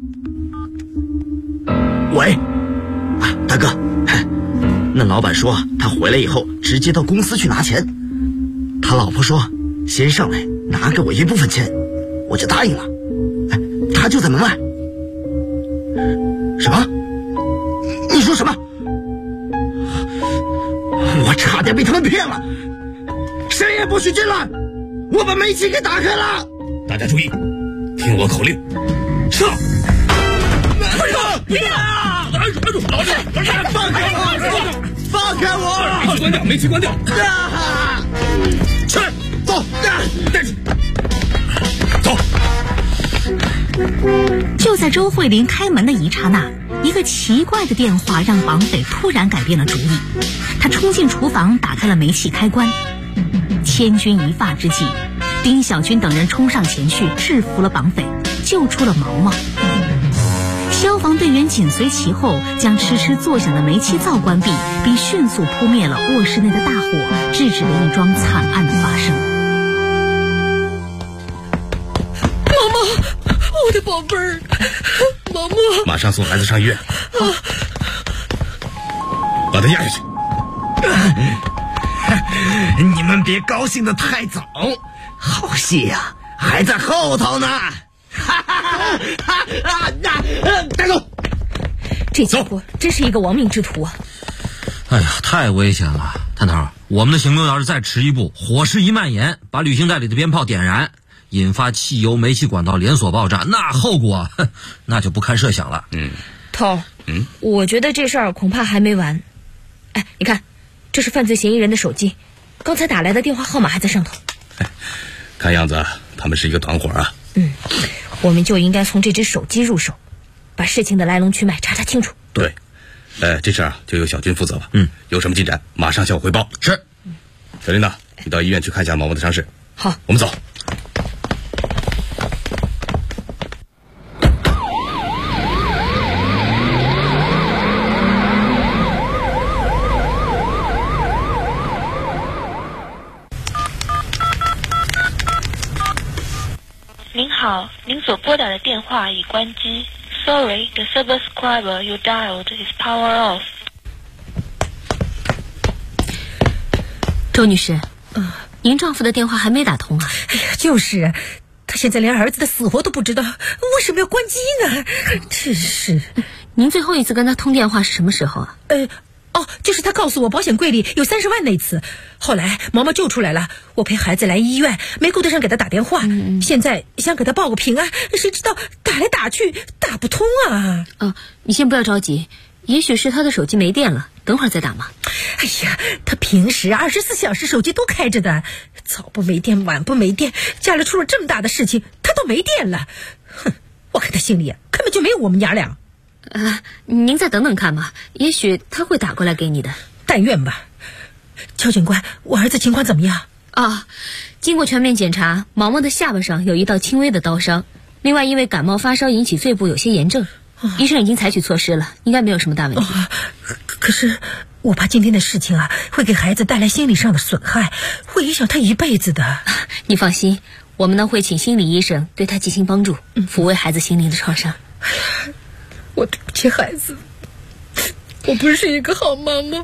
喂，大哥，那老板说他回来以后直接到公司去拿钱，他老婆说先上来拿给我一部分钱，我就答应了。他就在门外。什么？你说什么？我差点被他们骗了，谁也不许进来，我把煤气给打开了。 大家注意，听我口令，上！ 不要！ 按住！老子！ 放开我！放开我！ 煤气关掉！ 去，走！带去。走。 就在周慧玲开门的一刹那，一个奇怪的电话让绑匪突然改变了主意。他冲进厨房，打开了煤气开关。千钧一发之际，丁小军等人冲上前去制服了绑匪，救出了毛毛。消防队员紧随其后，将痴痴作响的煤气灶关闭，并迅速扑灭了卧室内的大火，制止了一桩惨案的发生。 毛毛，我的宝贝儿，毛毛， 马上送孩子上医院。把他压下去。 你们别高兴得太早，好戏呀，还在后头呢。带走！ 这家伙真是一个亡命之徒啊！ 哎呀，太危险了！探头，我们的行动要是再迟一步，火势一蔓延，把旅行袋里的鞭炮点燃，引发汽油煤气管道连锁爆炸，那后果那就不堪设想了。 头，我觉得这事儿恐怕还没完。哎，你看，这是犯罪嫌疑人的手机，刚才打来的电话号码还在上头。 看样子他们是一个团伙啊。 我们就应该从这只手机入手，把事情的来龙去脉查清楚。 对，这事儿就由小军负责了。有什么进展马上向我汇报。 是。 小琳娜，你到医院去看一下毛毛的伤势。 好， 我们走。 您好，您所拨打的电话已关机。Sorry, the subscriber you dialed is power off. 周女士，您丈夫的电话还没打通啊？ 哎呀，就是，他现在连儿子的死活都不知道，为什么要关机呢？真是。 您最后一次跟他通电话是什么时候啊？ 就是他告诉我保险柜里有30万那次，后来毛毛救出来了，我陪孩子来医院，没顾得上给他打电话，现在想给他报个平安，谁知道打来打去打不通啊！ 你先不要着急，也许是他的手机没电了，等会儿再打嘛。 哎呀，他平时24小时手机都开着的，早不没电晚不没电，家里出了这么大的事情他都没电了，哼，我看他心里根本就没有我们娘俩。 您再等等看嘛，也许他会打过来给你的。 但愿吧。邱警官，我儿子情况怎么样？ 经过全面检查，毛毛的下巴上有一道轻微的刀伤，另外因为感冒发烧引起肺部有些炎症，医生已经采取措施了，应该没有什么大问题。 可是我怕今天的事情会给孩子带来心理上的损害，会影响他一辈子的。 你放心，我们呢会请心理医生对他进行帮助，抚慰孩子心灵的创伤。 我对不起孩子，我不是一个好妈妈。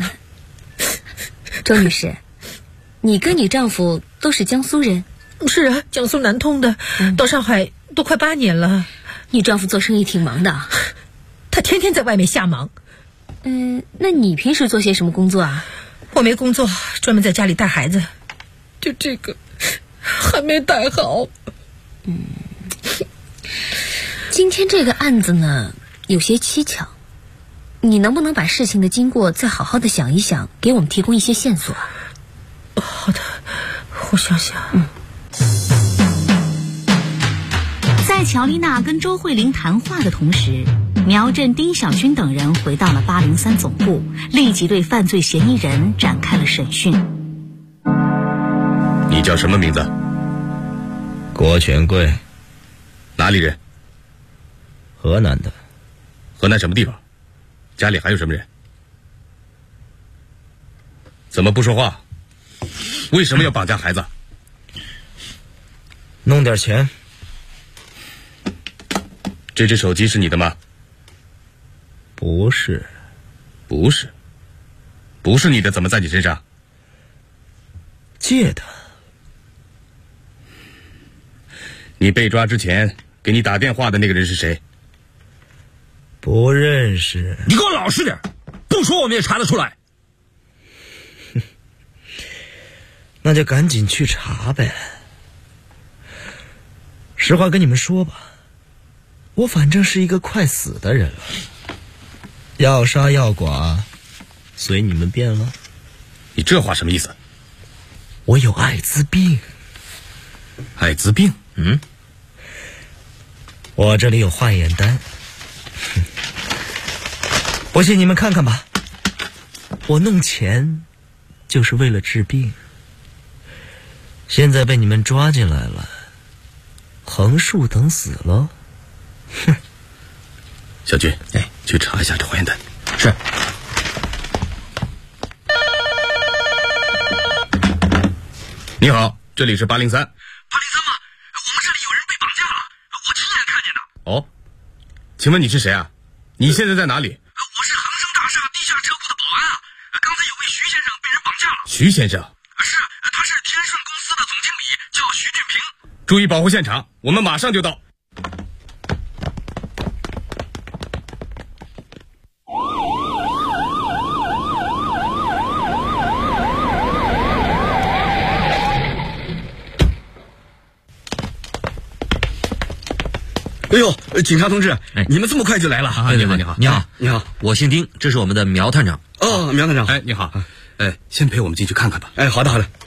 周女士，你跟你丈夫都是江苏人？ 是啊，江苏南通的，到上海都快8年了。 你丈夫做生意挺忙的啊？ 他天天在外面瞎忙。 那你平时做些什么工作啊？ 我没工作，专门在家里带孩子，就这个还没带好。 今天这个案子呢有些蹊跷，你能不能把事情的经过再好好的想一想，给我们提供一些线索？ 好的，我想想。 在乔丽娜跟周慧玲谈话的同时， 苗震、丁小军等人回到了803总部，立即对犯罪嫌疑人展开了审讯。 你叫什么名字？ 郭全贵。 哪里人？ 河南的。 河南什么地方？家里还有什么人？怎么不说话？为什么要绑架孩子？ 弄点钱。 这只手机是你的吗？ 不是。 不是？不是你的，怎么在你身上？ 借的。 你被抓之前给你打电话的那个人是谁？ 不认识。 你给我老实点，不说我们也查得出来。 那就赶紧去查呗。实话跟你们说吧，我反正是一个快死的人了，要杀要剐随你们便了。 你这话什么意思？ 我有艾滋病。 艾滋病？ 我这里有化验单，不信你们看看吧。我弄钱就是为了治病，现在被你们抓进来了，横竖等死了。哼！ 小军，去查一下这化验单。 是。 你好，这里是803。803 吗？我们这里有人被绑架了，我亲眼看见的。 哦，请问你是谁啊？你现在在哪里？ 我是恒生大厦地下车库的保安啊。刚才有位徐先生被人绑架了。 徐先生？ 是，他是天顺公司的总经理，叫徐俊平。 注意保护现场，我们马上就到。 哎呦，警察同志，你们这么快就来了？ 你好，你好，你好， 你好， 我姓丁，这是我们的苗探长。 哦，苗探长， 你好，先陪我们进去看看吧。 好的，好的。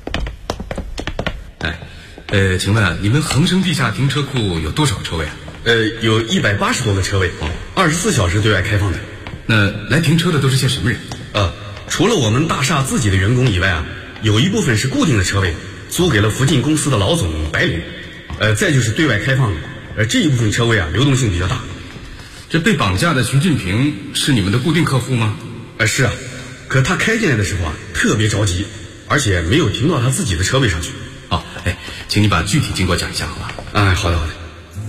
请问你们恒生地下停车库有多少个车位啊？ 有180多个车位，24小时对外开放的。 那来停车的都是些什么人？ 除了我们大厦自己的员工以外啊，有一部分是固定的车位，租给了附近公司的老总、白领。再就是对外开放的。这一部分车位啊，流动性比较大。 这被绑架的徐俊平是你们的固定客户吗？ 是啊，可他开进来的时候啊，特别着急，而且没有停到他自己的车位上去。 请你把具体经过讲一下，好吧？ 好的，好的。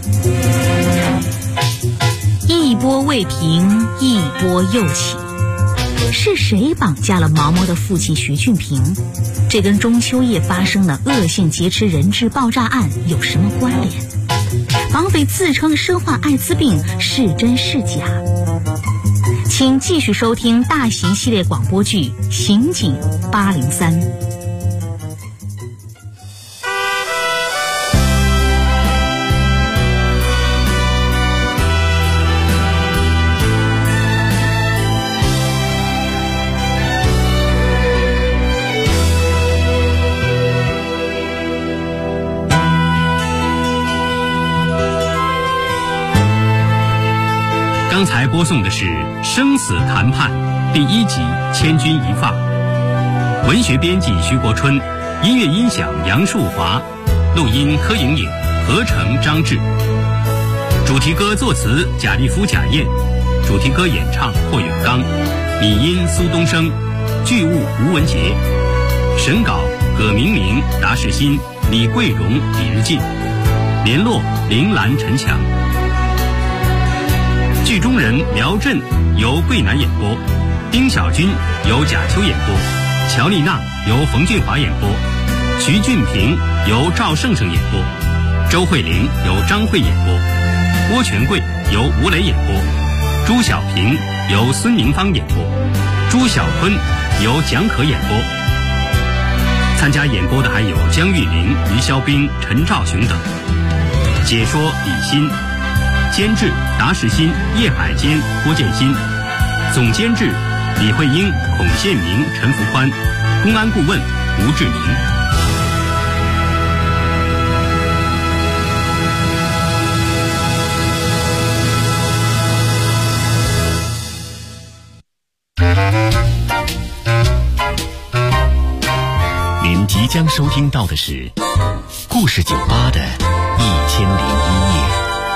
一波未平，一波又起。是谁绑架了毛毛的父亲徐俊平？这跟中秋夜发生的恶性劫持人质爆炸案有什么关联？绑匪自称身患艾滋病，是真是假？请继续收听大型系列广播剧《刑警803》。 刚才播送的是《生死谈判》第1集《千钧一发》，文学编辑徐国春，音乐音响杨树华，录音柯莹莹，合成张志。主题歌作词贾立夫、贾燕，主题歌演唱霍永刚，拟音苏东升，剧务吴文杰，审稿葛明明、达世新、李桂荣、李日进，联络铃兰、陈强。剧中人苗震由桂南演播，丁小军由贾秋演播，乔丽娜由冯俊华演播，徐俊平由赵胜胜演播，周慧玲由张慧演播，郭全贵由吴磊演播，朱小平由孙宁芳演播，朱小坤由蒋可演播。参加演播的还有江玉林、于肖兵、陈兆雄等。解说李欣，监制达世新、叶海坚、郭建新，总监制李慧英、孔宪明、陈福宽，公安顾问吴志明。 即将收听到的是故事酒吧的1001夜。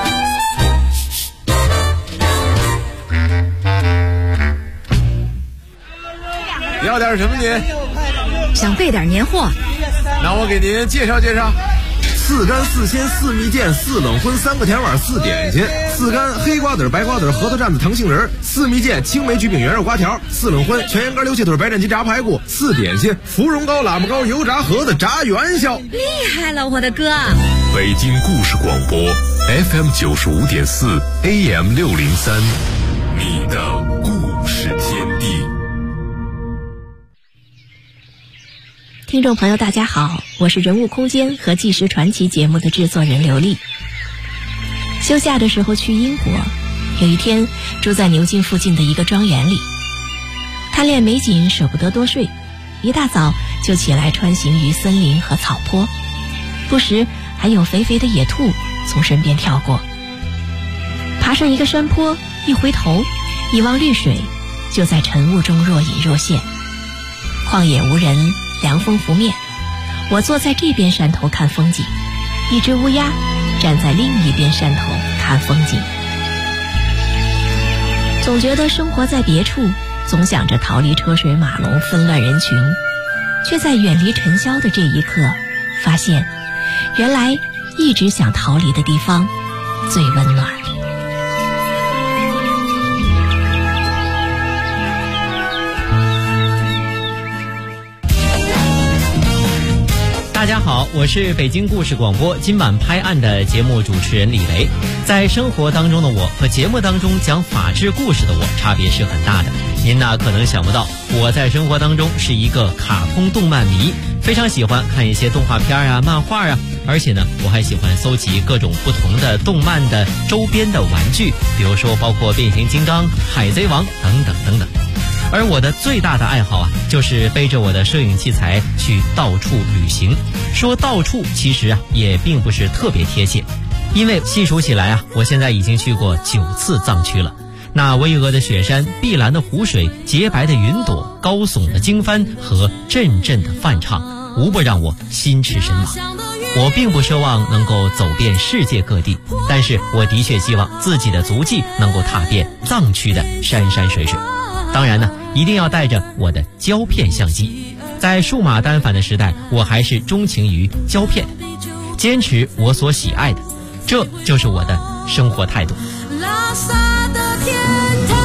要点什么您？ 想备点年货。 那我给您介绍介绍。4干4鲜4蜜饯4冷荤3个甜碗4点心，4干黑瓜子白瓜子核桃蘸子糖杏仁，4蜜饯青梅焗饼圆肉瓜条，4冷荤全羊肝溜切腿白斩鸡炸排骨，4点心芙蓉糕喇嘛糕油炸盒子炸元宵。 厉害了，我的哥！ 北京故事广播 FM 95.4 AM 603，你的故事天地。 听众朋友大家好，我是人物空间和纪实传奇节目的制作人刘丽。休假的时候去英国，有一天住在牛津附近的一个庄园里，贪恋美景舍不得多睡，一大早就起来穿行于森林和草坡，不时还有肥肥的野兔从身边跳过。爬上一个山坡，一回头一望绿水，就在晨雾中若隐若现。旷野无人，凉风拂面，我坐在这边山头看风景，一只乌鸦站在另一边山头看风景。总觉得生活在别处，总想着逃离车水马龙纷乱人群，却在远离尘嚣的这一刻，发现原来一直想逃离的地方最温暖。 大家好，我是北京故事广播今晚拍案的节目主持人李雷。在生活当中的我和节目当中讲法治故事的我差别是很大的。您呢可能想不到，我在生活当中是一个卡通动漫迷，非常喜欢看一些动画片啊、漫画啊，而且呢我还喜欢搜集各种不同的动漫的周边的玩具，比如说包括变形金刚、海贼王等等等等。而我的最大的爱好啊，就是背着我的摄影器材去到处旅行。说到处其实啊也并不是特别贴切，因为细数起来啊，我现在已经去过9次藏区了。那巍峨的雪山、碧蓝的湖水、洁白的云朵、高耸的经幡和阵阵的梵唱，无不让我心驰神往。我并不奢望能够走遍世界各地，但是我的确希望自己的足迹能够踏遍藏区的山山水水。当然呢，一定要带着我的胶片相机。在数码单反的时代，我还是钟情于胶片，坚持我所喜爱的，这就是我的生活态度。 拉萨的天堂，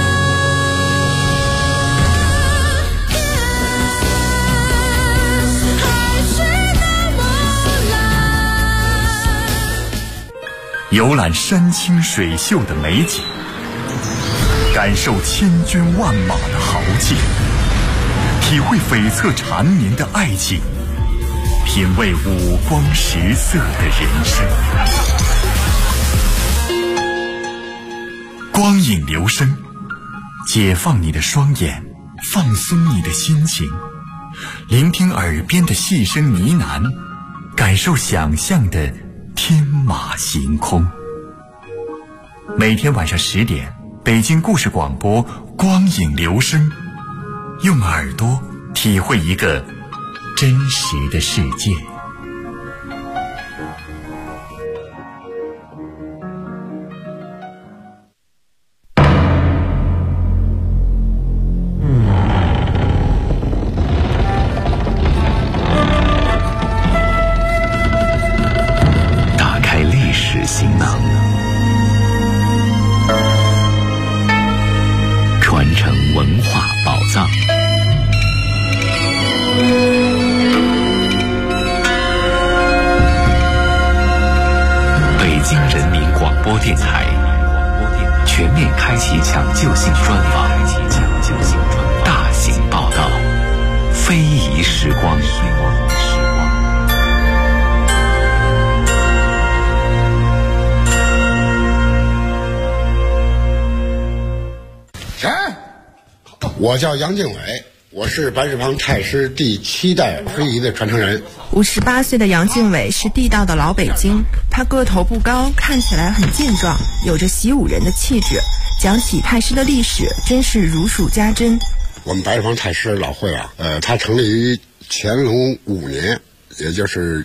海水的波澜， 游览山清水秀的美景，感受千军万马的豪气，体会悱恻缠绵的爱情，品味五光十色的人生。光影留声，解放你的双眼，放松你的心情，聆听耳边的细声呢喃，感受想象的天马行空。每天晚上10点，北京故事广播光影留声，用耳朵体会一个真实的世界。 打开历史行囊，传承文化宝藏。北京人民广播电台全面开启抢救性专访，大型报道，非遗时光。 我叫杨敬伟，我是白石坊太师第7代非遗的传承人。 58岁的杨敬伟是地道的老北京，他个头不高，看起来很健壮，有着习武人的气质。讲起太师的历史，真是如数家珍。 我们白石坊太师老会啊，它成立于乾隆5年，也就是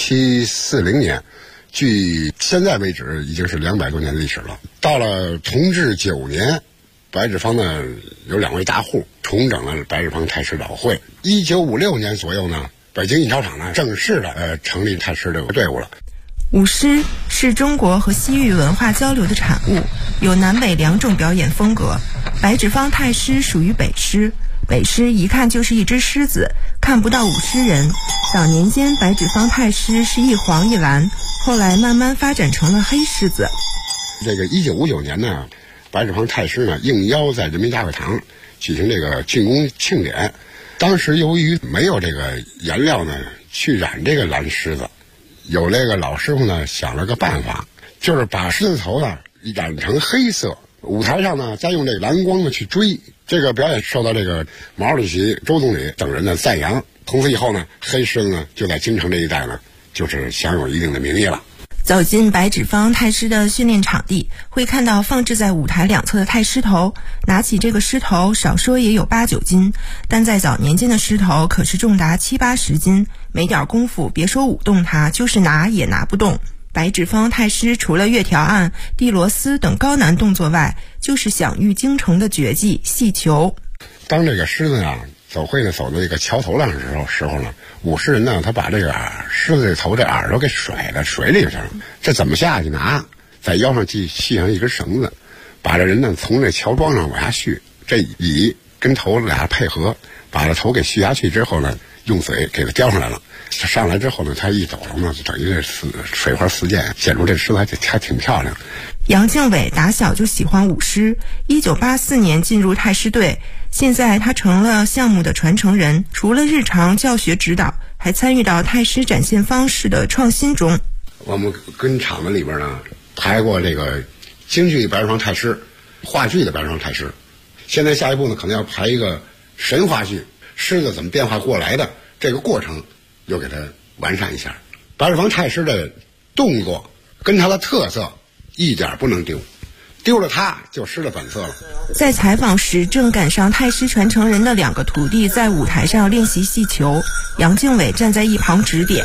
1740年，距现在为止已经是200多年的历史了。到了同治9年，白纸坊呢有2位大户重整了白纸坊太师老会。1956年左右呢，北京印钞厂呢正式的成立太师这个队伍了。 舞狮是中国和西域文化交流的产物，有南北2种表演风格。白纸坊太师属于北狮，北狮一看就是一只狮子，看不到舞狮人。早年间白纸坊太师是一黄一蓝，后来慢慢发展成了黑狮子。 这个1959年呢，白纸坊太师呢应邀在人民大会堂举行这个竣工庆典。当时由于没有这个颜料呢去染这个蓝狮子，有这个老师傅呢想了个办法，就是把狮子头呢染成黑色，舞台上呢再用这个蓝光呢去追。这个表演受到这个毛主席、周总理等人的赞扬，从此以后呢，黑狮子呢就在京城这一带呢就是享有一定的名义了。 走进白纸坊太师的训练场地，会看到放置在舞台2侧的太师头。拿起这个狮头，少说也有8、9斤，但在早年间的狮头可是重达7、80斤，没点功夫，别说舞动它，就是拿也拿不动。白纸坊太师除了月条案、递螺丝等高难动作外，就是享誉京城的绝技戏球。 当这个狮子啊走会呢走到这个桥头上的时候呢，舞狮人呢他把这个狮子这头这耳朵给甩到水里去了，这怎么下去呢？在腰上系上一根绳子，把这人呢从这桥桩上往下续，这尾跟头俩配合，把这头给续下去之后呢，用嘴给它叼上来了。上来之后呢，他一走了呢，就等于这水花四溅，显出这狮子还挺漂亮。 杨靖伟打小就喜欢舞狮，1984年进入太师队，现在他成了项目的传承人，除了日常教学指导，还参与到太师展现方式的创新中。 我们跟厂子里边呢排过这个京剧白纸坊太师、话剧的白纸坊太师，现在下一步呢可能要排一个神话剧，狮子怎么变化过来的这个过程又给它完善一下。白纸坊太师的动作跟他的特色一点不能丢，丢了它就失了本色了。 在采访时，正赶上太师传承人的2个徒弟在舞台上练习戏球，杨靖伟站在一旁指点。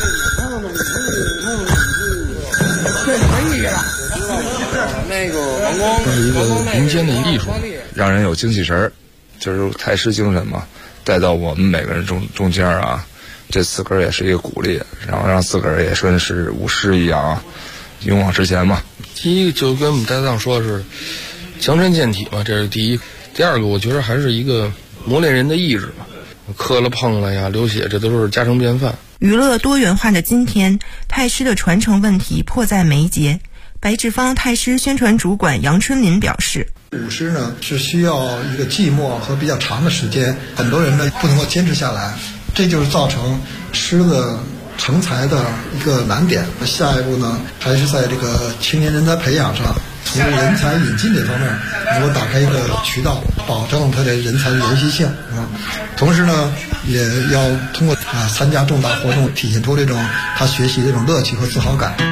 这是一个民间的艺术，让人有精气神儿，就是太师精神嘛，带到我们每个人中间啊。这自个儿也是一个鼓励，然后让自个儿也说是舞狮一样啊，勇往直前嘛。第一个就跟我们搭档说的是强身健体嘛，这是第一。第二个我觉得还是一个磨练人的意志嘛，磕了碰了呀，流血，这都是家常便饭。 娱乐多元化的今天，太师的传承问题迫在眉睫。白纸坊太师宣传主管杨春林表示， 舞狮呢是需要一个寂寞和比较长的时间，很多人呢不能够坚持下来，这就是造成狮子成才的一个难点。下一步呢，还是在这个青年人才培养上，从人才引进这方面能够打开一个渠道，保证他的人才的延续性啊。同时呢，也要通过参加重大活动，体现出这种他学习的这种乐趣和自豪感。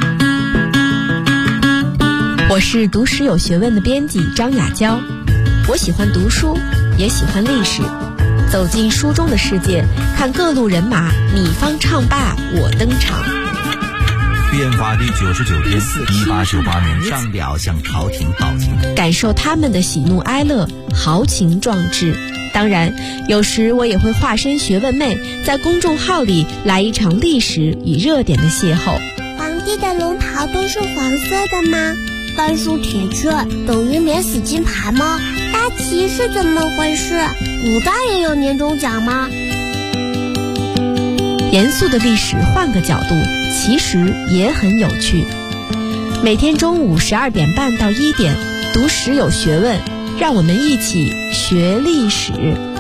我是读史有学问的编辑张雅娇，我喜欢读书，也喜欢历史。走进书中的世界，看各路人马，你方唱罢我登场。 变法第99天，1898年上表向朝廷报警， 感受他们的喜怒哀乐，豪情壮志。当然，有时我也会化身学问妹，在公众号里来一场历史与热点的邂逅。 皇帝的龙袍都是黄色的吗？半数铁券等于免死金牌吗？大旗是怎么回事？古代也有年终奖吗？ 严肃的历史换个角度，其实也很有趣。每天中午12点半到1点，读史有学问，让我们一起学历史。